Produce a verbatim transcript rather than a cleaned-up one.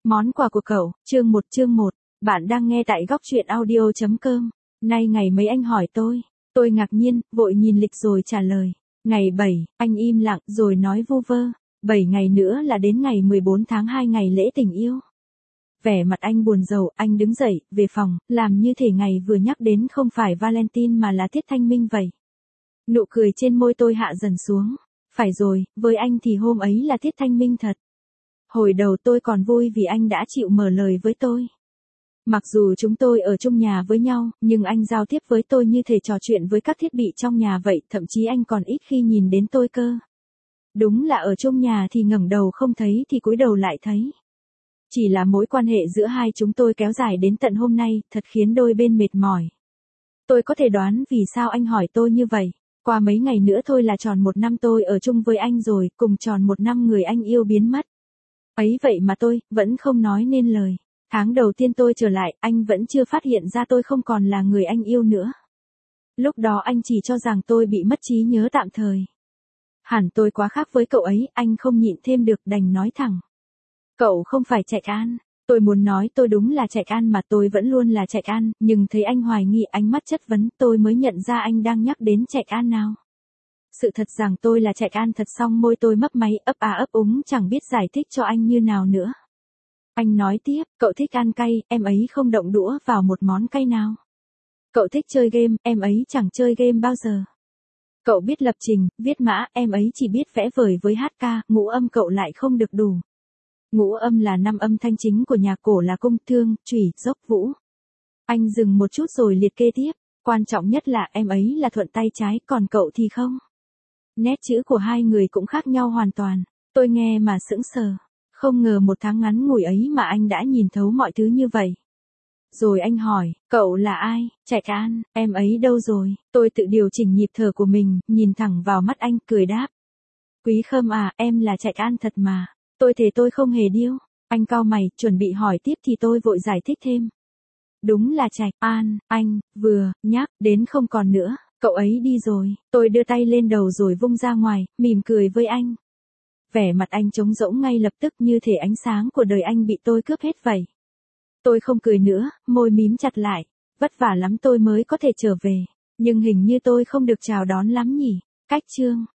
Món quà của cậu, chương một chương một. Bạn đang nghe tại góc truyện audio chấm com. Nay ngày mấy anh hỏi tôi. Tôi ngạc nhiên, vội nhìn lịch rồi trả lời. Ngày bảy, anh im lặng rồi nói vu vơ. bảy ngày nữa là đến ngày mười bốn tháng hai ngày lễ tình yêu. Vẻ mặt anh buồn rầu, anh đứng dậy, về phòng, làm như thể ngày vừa nhắc đến không phải Valentine mà là Tiết Thanh Minh vậy. Nụ cười trên môi tôi hạ dần xuống. Phải rồi, với anh thì hôm ấy là Tiết Thanh Minh thật. Hồi đầu tôi còn vui vì anh đã chịu mở lời với tôi. Mặc dù chúng tôi ở chung nhà với nhau, nhưng anh giao tiếp với tôi như thể trò chuyện với các thiết bị trong nhà vậy, thậm chí anh còn ít khi nhìn đến tôi cơ. Đúng là ở chung nhà thì ngẩng đầu không thấy thì cúi đầu lại thấy. Chỉ là mối quan hệ giữa hai chúng tôi kéo dài đến tận hôm nay, thật khiến đôi bên mệt mỏi. Tôi có thể đoán vì sao anh hỏi tôi như vậy. Qua mấy ngày nữa thôi là tròn một năm tôi ở chung với anh rồi, cùng tròn một năm người anh yêu biến mất. Ấy vậy mà tôi, vẫn không nói nên lời. Tháng đầu tiên tôi trở lại, anh vẫn chưa phát hiện ra tôi không còn là người anh yêu nữa. Lúc đó anh chỉ cho rằng tôi bị mất trí nhớ tạm thời. Hẳn tôi quá khác với cậu ấy, anh không nhịn thêm được đành nói thẳng. Cậu không phải Trạch An. Tôi muốn nói tôi đúng là Trạch An mà tôi vẫn luôn là Trạch An, nhưng thấy anh hoài nghi ánh mắt chất vấn tôi mới nhận ra anh đang nhắc đến Trạch An nào. Sự thật rằng tôi là Trạch An thật, xong môi tôi mấp máy ấp á ấp úng chẳng biết giải thích cho anh như nào nữa. Anh nói tiếp, cậu thích ăn cay, em ấy không động đũa vào một món cay nào. Cậu thích chơi game, em ấy chẳng chơi game bao giờ. Cậu biết lập trình, viết mã, em ấy chỉ biết vẽ vời với hát ca, ngũ âm cậu lại không được đủ. Ngũ âm là năm âm thanh chính của nhạc cổ là cung, thương, trùy, dốc, vũ. Anh dừng một chút rồi liệt kê tiếp, quan trọng nhất là em ấy là thuận tay trái, còn cậu thì không. Nét chữ của hai người cũng khác nhau hoàn toàn, tôi nghe mà sững sờ. Không ngờ một tháng ngắn ngủi ấy mà anh đã nhìn thấu mọi thứ như vậy. Rồi anh hỏi, cậu là ai? Trạch An, em ấy đâu rồi? Tôi tự điều chỉnh nhịp thở của mình, nhìn thẳng vào mắt anh, cười đáp. Quý Khâm à, em là Trạch An thật mà. Tôi thề tôi không hề điêu. Anh cau mày, chuẩn bị hỏi tiếp thì tôi vội giải thích thêm. Đúng là Trạch An, anh, vừa, nhắc, đến không còn nữa, cậu ấy đi rồi. Tôi đưa tay lên đầu rồi vung ra ngoài, mỉm cười với anh. Vẻ mặt anh trống rỗng ngay lập tức như thể ánh sáng của đời anh bị tôi cướp hết vậy. Tôi không cười nữa, môi mím chặt lại. Vất vả lắm tôi mới có thể trở về. Nhưng hình như tôi không được chào đón lắm nhỉ. Cách chương.